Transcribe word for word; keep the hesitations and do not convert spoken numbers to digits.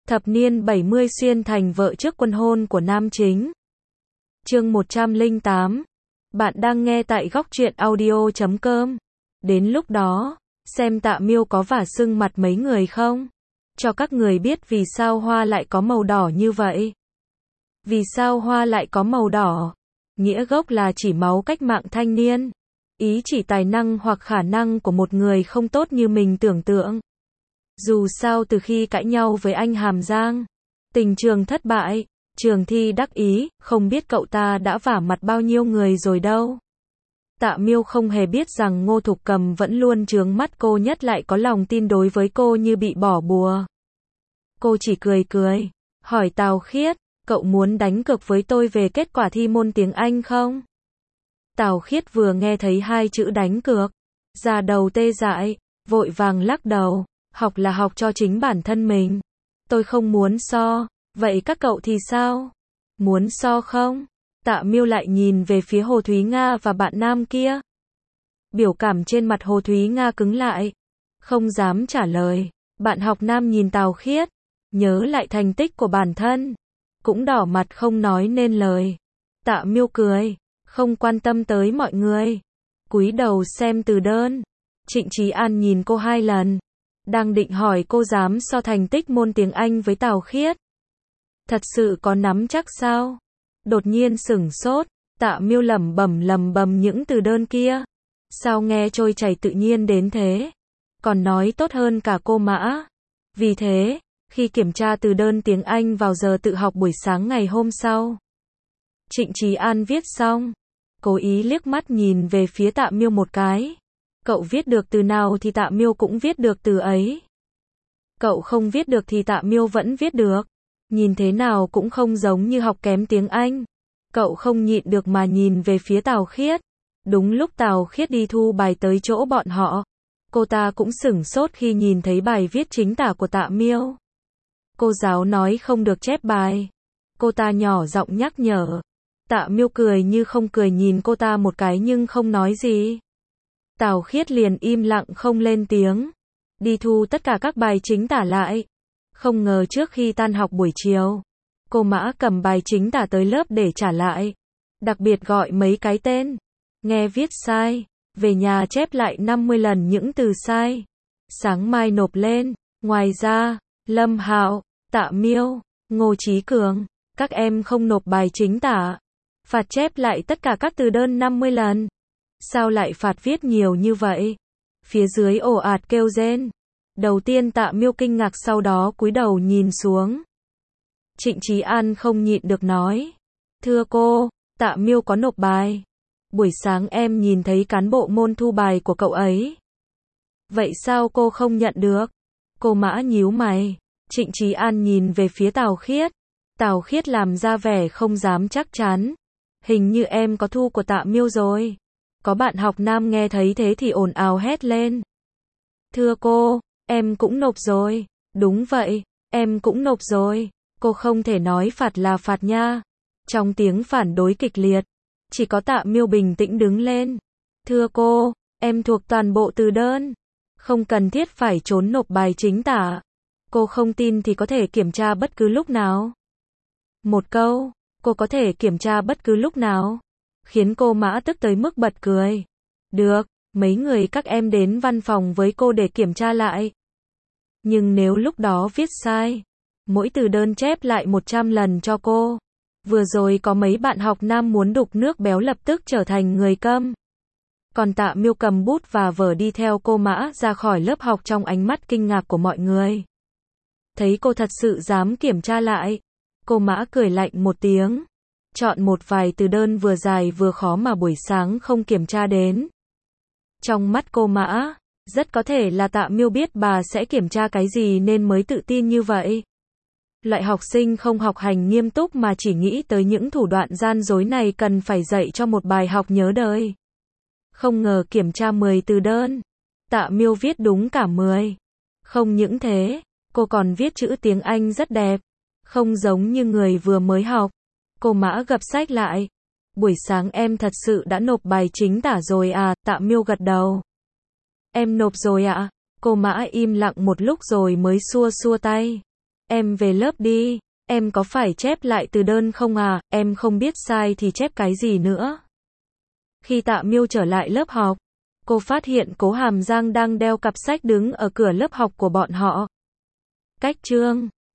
Thập niên bảy mươi xuyên thành vợ trước quân hôn của nam chính. Chương một trăm lẻ tám. Bạn đang nghe tại góc truyện audio chấm com. Đến lúc đó, xem Tạ Miêu có vả sưng mặt mấy người không? Cho các người biết vì sao hoa lại có màu đỏ như vậy. Vì sao hoa lại có màu đỏ? Nghĩa gốc là chỉ máu cách mạng thanh niên. Ý chỉ tài năng hoặc khả năng của một người không tốt như mình tưởng tượng. Dù sao từ khi cãi nhau với anh Hàm Giang, tình trường thất bại, Trường Thi đắc ý, không biết cậu ta đã vả mặt bao nhiêu người rồi đâu. Tạ Miêu không hề biết rằng Ngô Thục Cầm vẫn luôn chướng mắt cô, nhất lại có lòng tin đối với cô như bị bỏ bùa. Cô chỉ cười cười, hỏi Tào Khiết, cậu muốn đánh cược với tôi về kết quả thi môn tiếng Anh không? Tào Khiết vừa nghe thấy hai chữ đánh cược, da đầu tê dại, vội vàng lắc đầu, học là học cho chính bản thân mình. Tôi không muốn so, vậy các cậu thì sao? Muốn so không? Tạ Miêu lại nhìn về phía Hồ Thúy Nga và bạn nam kia. Biểu cảm trên mặt Hồ Thúy Nga cứng lại, không dám trả lời. Bạn học nam nhìn Tào Khiết, nhớ lại thành tích của bản thân, cũng đỏ mặt không nói nên lời. Tạ Miêu cười, không quan tâm tới mọi người, cúi đầu xem từ đơn. Trịnh Chí An nhìn cô hai lần, đang định hỏi cô dám so thành tích môn tiếng Anh với Tào Khiết. Thật sự có nắm chắc sao? Đột nhiên sửng sốt, Tạ Miêu lẩm bẩm lẩm bẩm những từ đơn kia. Sao nghe trôi chảy tự nhiên đến thế? Còn nói tốt hơn cả cô Mã. Vì thế, khi kiểm tra từ đơn tiếng Anh vào giờ tự học buổi sáng ngày hôm sau, Trịnh Chí An viết xong, cố ý liếc mắt nhìn về phía Tạ Miêu một cái. Cậu viết được từ nào thì Tạ Miêu cũng viết được từ ấy. Cậu không viết được thì Tạ Miêu vẫn viết được. Nhìn thế nào cũng không giống như học kém tiếng Anh. Cậu không nhịn được mà nhìn về phía Tào Khiết. Đúng lúc Tào Khiết đi thu bài tới chỗ bọn họ, cô ta cũng sửng sốt khi nhìn thấy bài viết chính tả của Tạ Miêu. Cô giáo nói không được chép bài. Cô ta nhỏ giọng nhắc nhở. Tạ Miêu cười như không cười nhìn cô ta một cái nhưng không nói gì. Tào Khiết liền im lặng không lên tiếng, đi thu tất cả các bài chính tả lại. Không ngờ trước khi tan học buổi chiều, cô Mã cầm bài chính tả tới lớp để trả lại. Đặc biệt gọi mấy cái tên. Nghe viết sai, về nhà chép lại năm mươi lần những từ sai. Sáng mai nộp lên. Ngoài ra, Lâm Hạo, Tạ Miêu, Ngô Chí Cường, các em không nộp bài chính tả. Phạt chép lại tất cả các từ đơn năm mươi lần. Sao lại phạt viết nhiều như vậy? Phía dưới ồ ạt kêu rên. Đầu tiên Tạ Miêu kinh ngạc, sau đó cúi đầu nhìn xuống. Trịnh Chí An không nhịn được nói. Thưa cô, Tạ Miêu có nộp bài. Buổi sáng em nhìn thấy cán bộ môn thu bài của cậu ấy. Vậy sao cô không nhận được? Cô Mã nhíu mày. Trịnh Chí An nhìn về phía Tào Khiết. Tào Khiết làm ra vẻ không dám chắc chắn. Hình như em có thu của Tạ Miêu rồi. Có bạn học nam nghe thấy thế thì ồn ào hét lên. Thưa cô, em cũng nộp rồi. Đúng vậy, em cũng nộp rồi. Cô không thể nói phạt là phạt nha. Trong tiếng phản đối kịch liệt, chỉ có Tạ Miêu bình tĩnh đứng lên. Thưa cô, em thuộc toàn bộ từ đơn. Không cần thiết phải trốn nộp bài chính tả. Cô không tin thì có thể kiểm tra bất cứ lúc nào. Một câu, cô có thể kiểm tra bất cứ lúc nào, khiến cô Mã tức tới mức bật cười. Được, mấy người các em đến văn phòng với cô để kiểm tra lại. Nhưng nếu lúc đó viết sai, mỗi từ đơn chép lại một trăm lần cho cô. Vừa rồi có mấy bạn học nam muốn đục nước béo lập tức trở thành người câm. Còn Tạ Miêu cầm bút và vở đi theo cô Mã ra khỏi lớp học trong ánh mắt kinh ngạc của mọi người. Thấy cô thật sự dám kiểm tra lại, cô Mã cười lạnh một tiếng. Chọn một vài từ đơn vừa dài vừa khó mà buổi sáng không kiểm tra đến. Trong mắt cô Mã, rất có thể là Tạ Miêu biết bà sẽ kiểm tra cái gì nên mới tự tin như vậy. Loại học sinh không học hành nghiêm túc mà chỉ nghĩ tới những thủ đoạn gian dối này cần phải dạy cho một bài học nhớ đời. Không ngờ kiểm tra mười từ đơn, Tạ Miêu viết đúng cả mười. Không những thế, cô còn viết chữ tiếng Anh rất đẹp, không giống như người vừa mới học. Cô Mã gập sách lại. Buổi sáng em thật sự đã nộp bài chính tả rồi à? Tạ Miêu gật đầu. Em nộp rồi ạ. À? Cô Mã im lặng một lúc rồi mới xua xua tay. em về lớp đi, em có phải chép lại từ đơn không à, em không biết sai thì chép cái gì nữa. Khi Tạ Miêu trở lại lớp học, cô phát hiện Cố Hàm Giang đang đeo cặp sách đứng ở cửa lớp học của bọn họ. Cách chương